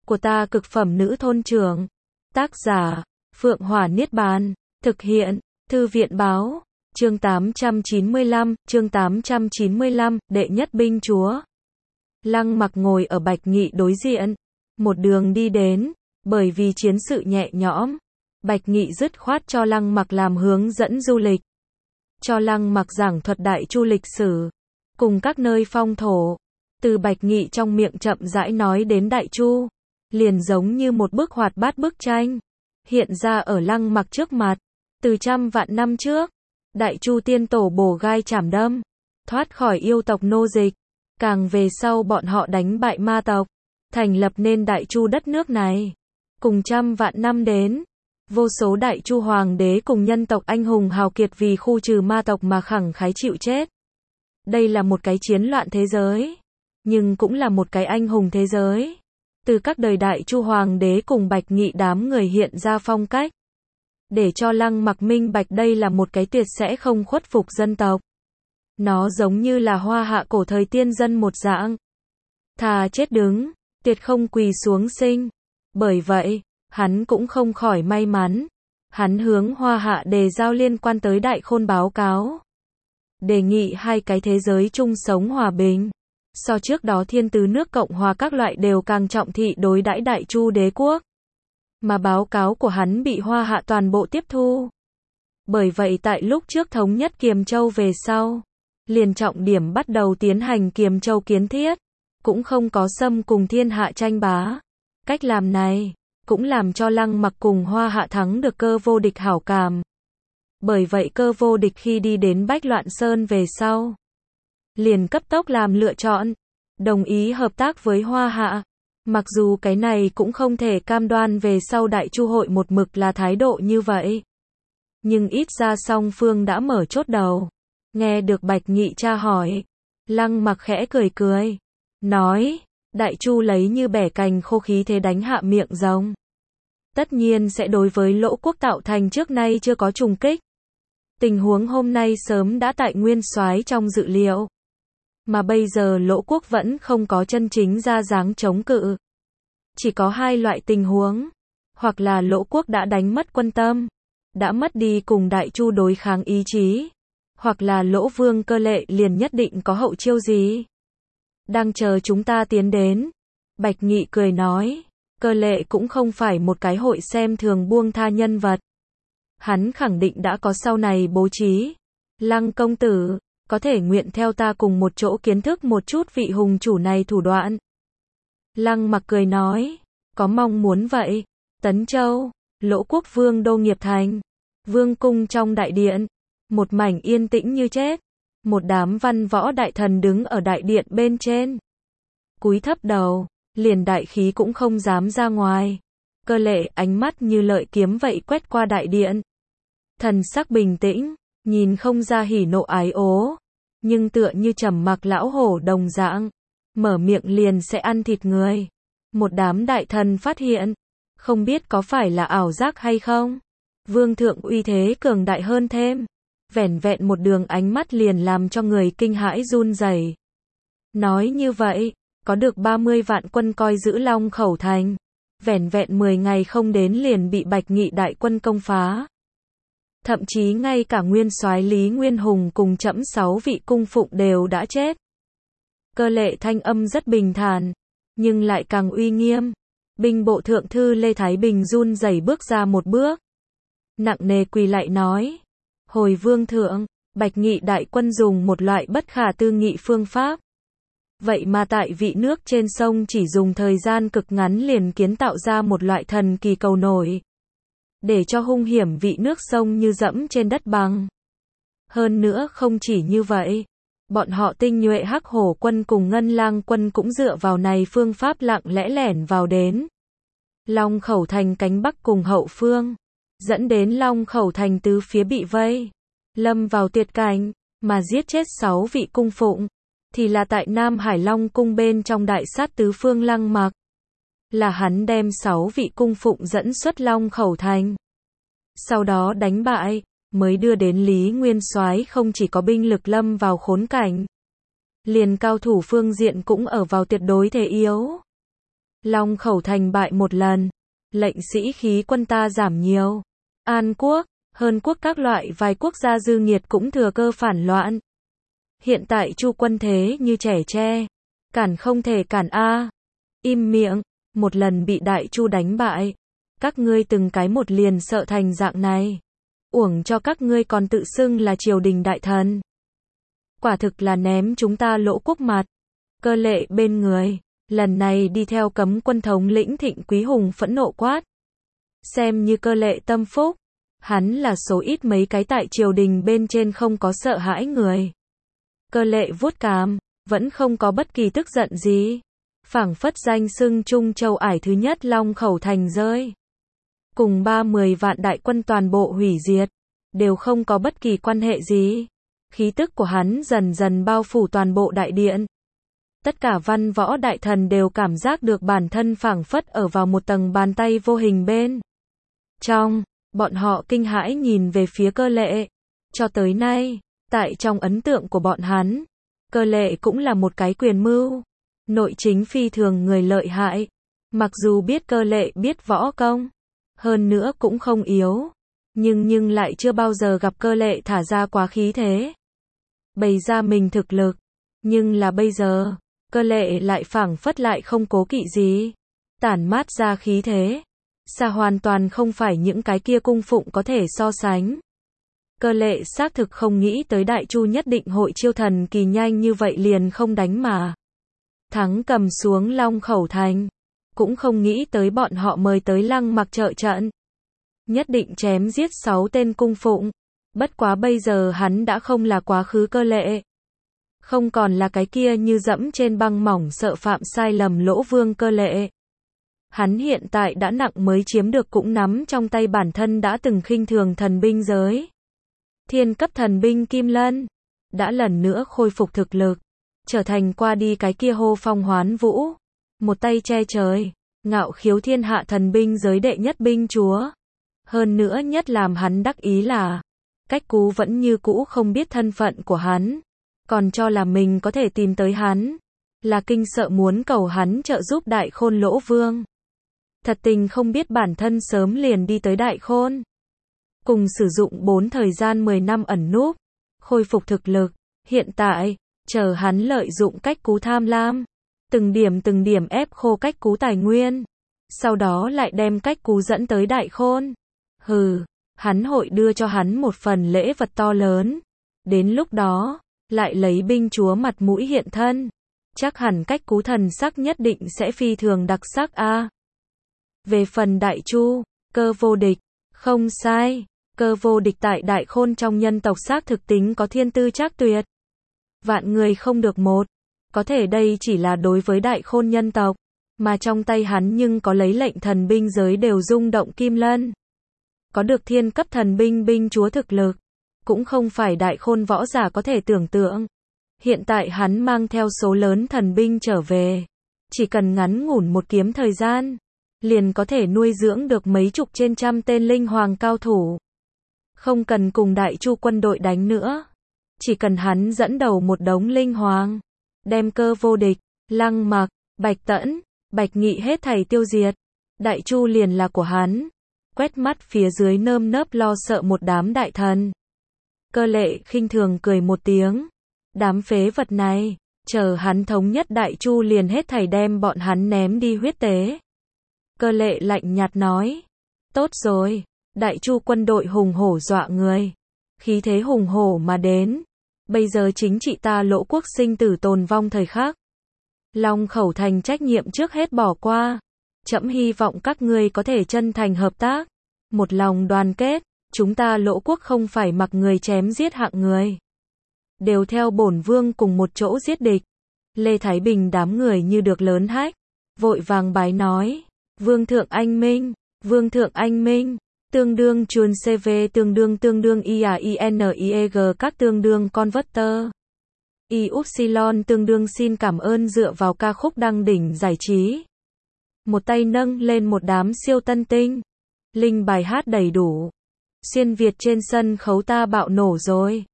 của ta cực phẩm nữ thôn trưởng. Tác giả, Phượng Hỏa Niết Bàn. Thực hiện, Thư viện Báo. Chương 895, đệ nhất binh chúa. Lăng Mặc ngồi ở Bạch Nghị đối diện. Một đường đi đến, bởi vì chiến sự nhẹ nhõm, Bạch Nghị dứt khoát cho Lăng Mặc làm hướng dẫn du lịch. Cho Lăng Mặc giảng thuật Đại Chu lịch sử, cùng các nơi phong thổ. Từ Bạch Nghị trong miệng chậm rãi nói đến Đại Chu, liền giống như một bức hoạt bát bức tranh, hiện ra ở Lăng Mặc trước mặt. Từ trăm vạn năm trước, Đại Chu tiên tổ bổ gai chảm đâm, thoát khỏi yêu tộc nô dịch. Càng về sau bọn họ đánh bại ma tộc, thành lập nên Đại Chu đất nước này. Cùng trăm vạn năm đến, vô số Đại Chu hoàng đế cùng nhân tộc anh hùng hào kiệt vì khu trừ ma tộc mà khẳng khái chịu chết. Đây là một cái chiến loạn thế giới, nhưng cũng là một cái anh hùng thế giới. Từ các đời Đại Chu hoàng đế cùng Bạch Nghị đám người hiện ra phong cách, để cho Lăng Mặc minh bạch đây là một cái tuyệt sẽ không khuất phục dân tộc. Nó giống như là Hoa Hạ cổ thời tiên dân một dạng, thà chết đứng, tuyệt không quỳ xuống sinh. Bởi vậy, hắn cũng không khỏi may mắn. Hắn hướng Hoa Hạ đề giao liên quan tới Đại Khôn báo cáo, đề nghị hai cái thế giới chung sống hòa bình. So trước đó thiên tứ nước Cộng hòa các loại đều càng trọng thị đối đãi Đại Chu đế quốc. Mà báo cáo của hắn bị Hoa Hạ toàn bộ tiếp thu. Bởi vậy tại lúc trước thống nhất Kiềm Châu về sau, liền trọng điểm bắt đầu tiến hành Kiềm Châu kiến thiết, cũng không có xâm cùng thiên hạ tranh bá. Cách làm này, cũng làm cho Lăng Mặc cùng Hoa Hạ thắng được Cơ Vô Địch hảo cảm. Bởi vậy Cơ Vô Địch khi đi đến Bách Loạn Sơn về sau, liền cấp tốc làm lựa chọn, đồng ý hợp tác với Hoa Hạ. Mặc dù cái này cũng không thể cam đoan về sau Đại Chu hội một mực là thái độ như vậy, nhưng ít ra song phương đã mở chốt đầu. Nghe được Bạch Nghị tra hỏi, Lăng Mặc khẽ cười cười, nói, Đại Chu lấy như bẻ cành khô khí thế đánh hạ miệng rồng, tất nhiên sẽ đối với Lỗ quốc tạo thành trước nay chưa có trùng kích. Tình huống hôm nay sớm đã tại nguyên soái trong dự liệu, mà bây giờ Lỗ quốc vẫn không có chân chính ra dáng chống cự. Chỉ có hai loại tình huống, hoặc là Lỗ quốc đã đánh mất quân tâm, đã mất đi cùng Đại Chu đối kháng ý chí, hoặc là Lỗ vương Cơ Lệ liền nhất định có hậu chiêu gì, đang chờ chúng ta tiến đến. Bạch Nghị cười nói, Cơ Lệ cũng không phải một cái hội xem thường buông tha nhân vật. Hắn khẳng định đã có sau này bố trí. Lăng công tử, có thể nguyện theo ta cùng một chỗ kiến thức một chút vị hùng chủ này thủ đoạn. Lăng Mặc cười nói, có mong muốn vậy. Tấn Châu, Lỗ quốc vương đô Nghiệp Thành, vương cung trong đại điện, một mảnh yên tĩnh như chết. Một đám văn võ đại thần đứng ở đại điện bên trên, cúi thấp đầu, liền đại khí cũng không dám ra ngoài. Cơ Lệ ánh mắt như lợi kiếm vậy quét qua đại điện, thần sắc bình tĩnh, nhìn không ra hỉ nộ ái ố, nhưng tựa như trầm mặc lão hổ đồng dạng, mở miệng liền sẽ ăn thịt người. Một đám đại thần phát hiện, không biết có phải là ảo giác hay không, vương thượng uy thế cường đại hơn thêm. Vẻn vẹn một đường ánh mắt liền làm cho người kinh hãi run rẩy. Nói như vậy, có được 30 vạn quân coi giữ Long Khẩu thành, vẻn vẹn 10 ngày không đến liền bị Bạch Nghị đại quân công phá. Thậm chí ngay cả nguyên soái Lý Nguyên Hùng cùng trẫm 6 vị cung phụng đều đã chết. Cơ Lệ thanh âm rất bình thản, nhưng lại càng uy nghiêm. Binh bộ thượng thư Lê Thái Bình run rẩy bước ra một bước, nặng nề quỳ lạy nói, hồi vương thượng, Bạch Nghị đại quân dùng một loại bất khả tư nghị phương pháp. Vậy mà tại vị nước trên sông chỉ dùng thời gian cực ngắn liền kiến tạo ra một loại thần kỳ cầu nổi, để cho hung hiểm vị nước sông như dẫm trên đất bằng. Hơn nữa không chỉ như vậy, bọn họ tinh nhuệ Hắc Hổ quân cùng Ngân Lang quân cũng dựa vào này phương pháp lặng lẽ lẻn vào đến Long Khẩu thành cánh bắc cùng hậu phương, dẫn đến Long Khẩu thành tứ phía bị vây, lâm vào tuyệt cảnh, mà giết chết 6 vị cung phụng, thì là tại Nam Hải Long cung bên trong đại sát tứ phương Lăng Mặc. Là hắn đem 6 vị cung phụng dẫn xuất Long Khẩu thành, sau đó đánh bại, mới đưa đến Lý Nguyên Soái không chỉ có binh lực lâm vào khốn cảnh, liền cao thủ phương diện cũng ở vào tuyệt đối thế yếu. Long Khẩu Thành bại một lần. Lệnh sĩ khí quân ta giảm nhiều. An Quốc, Hơn Quốc các loại vài quốc gia dư nghiệt cũng thừa cơ phản loạn. Hiện tại Chu quân thế như trẻ tre. Cản không thể cản a. Im miệng, một lần bị Đại Chu đánh bại. Các ngươi từng cái một liền sợ thành dạng này. Uổng cho các ngươi còn tự xưng là triều đình đại thần. Quả thực là ném chúng ta Lỗ quốc mặt. Cơ Lệ bên người, lần này đi theo cấm quân thống lĩnh Thịnh Quý Hùng phẫn nộ quát. Xem như Cơ Lệ tâm phúc. Hắn là số ít mấy cái tại triều đình bên trên không có sợ hãi người. Cơ Lệ vuốt cằm, vẫn không có bất kỳ tức giận gì. Phảng phất danh xưng Trung Châu ải thứ nhất Long Khẩu Thành rơi. Cùng 30 vạn đại quân toàn bộ hủy diệt. Đều không có bất kỳ quan hệ gì. Khí tức của hắn dần dần bao phủ toàn bộ đại điện. Tất cả văn võ đại thần đều cảm giác được bản thân phảng phất ở vào một tầng bàn tay vô hình bên trong. Bọn họ kinh hãi nhìn về phía Cơ Lệ. Cho tới nay, tại trong ấn tượng của bọn hắn, Cơ Lệ cũng là một cái quyền mưu, nội chính phi thường người lợi hại. Mặc dù biết Cơ Lệ biết võ công, hơn nữa cũng không yếu, nhưng lại chưa bao giờ gặp Cơ Lệ thả ra quá khí thế, bày ra mình thực lực. Nhưng là bây giờ, Cơ Lệ lại phảng phất lại không cố kỵ gì, tản mát ra khí thế, xa hoàn toàn không phải những cái kia cung phụng có thể so sánh. Cơ Lệ xác thực không nghĩ tới Đại Chu nhất định hội chiêu thần kỳ nhanh như vậy liền không đánh mà thắng cầm xuống Long Khẩu Thành. Cũng không nghĩ tới bọn họ mời tới Lăng Mặc trợ trận. Nhất định chém giết 6 tên cung phụng. Bất quá bây giờ hắn đã không là quá khứ Cơ Lệ. Không còn là cái kia như dẫm trên băng mỏng sợ phạm sai lầm Lỗ Vương Cơ Lệ. Hắn hiện tại đã nặng mới chiếm được cũng nắm trong tay bản thân đã từng khinh thường thần binh giới. Thiên cấp thần binh Kim Lân. Đã lần nữa khôi phục thực lực. Trở thành qua đi cái kia hô phong hoán vũ. Một tay che trời. Ngạo khiếu thiên hạ thần binh giới đệ nhất binh chúa. Hơn nữa nhất làm hắn đắc ý là. Cách Cú vẫn như cũ không biết thân phận của hắn. Còn cho là mình có thể tìm tới hắn. Là kinh sợ muốn cầu hắn trợ giúp Đại Khôn Lỗ Vương. Thật tình không biết bản thân sớm liền đi tới Đại Khôn. Cùng sử dụng 4 thời gian 10 năm ẩn núp. Khôi phục thực lực. Hiện tại, chờ hắn lợi dụng Cách Cú tham lam. Từng điểm ép khô Cách Cú tài nguyên. Sau đó lại đem Cách Cú dẫn tới Đại Khôn. Hừ, hắn hội đưa cho hắn một phần lễ vật to lớn. Đến lúc đó, lại lấy binh chúa mặt mũi hiện thân. Chắc hẳn Cách Cú thần sắc nhất định sẽ phi thường đặc sắc a. Về phần Đại Chu, Cơ vô địch, không sai. Cơ vô địch tại Đại Khôn trong nhân tộc xác thực tính có thiên tư trác tuyệt. Vạn người không được một. Có thể đây chỉ là đối với Đại Khôn nhân tộc. Mà trong tay hắn nhưng có lấy lệnh thần binh giới đều rung động Kim Lân. Có được thiên cấp thần binh binh chúa thực lực. Cũng không phải Đại Khôn võ giả có thể tưởng tượng. Hiện tại hắn mang theo số lớn thần binh trở về. Chỉ cần ngắn ngủn một kiếm thời gian. Liền có thể nuôi dưỡng được mấy chục trên trăm tên linh hoàng cao thủ. Không cần cùng Đại Chu quân đội đánh nữa. Chỉ cần hắn dẫn đầu một đống linh hoàng. Đem Cơ vô địch, Lăng Mặc, Bạch Tẫn, Bạch Nghị hết thảy tiêu diệt. Đại Chu liền là của hắn. Quét mắt phía dưới nơm nớp lo sợ một đám đại thần. Cơ Lệ khinh thường cười một tiếng. Đám phế vật này, chờ hắn thống nhất Đại Chu liền hết thảy đem bọn hắn ném đi huyết tế. Cơ Lệ lạnh nhạt nói. Tốt rồi, Đại Chu quân đội hùng hổ dọa người. Khí thế hùng hổ mà đến. Bây giờ chính trị ta Lỗ quốc sinh tử tồn vong thời khắc. Long Khẩu Thành trách nhiệm trước hết bỏ qua. Trẫm hy vọng các ngươi có thể chân thành hợp tác. Một lòng đoàn kết. Chúng ta Lỗ quốc không phải mặc người chém giết hạng người. Đều theo bổn vương cùng một chỗ giết địch. Lê Thái Bình đám người như được lớn hách. Vội vàng bái nói. Vương thượng anh minh. Vương thượng anh minh. Tương đương chuồn CV tương đương IAINIEG các tương đương converter. Y-Upsilon tương đương xin cảm ơn dựa vào ca khúc đăng đỉnh giải trí. Một tay nâng lên một đám siêu tân tinh. Linh bài hát đầy đủ. Xuyên Việt trên sân khấu ta bạo nổ rồi.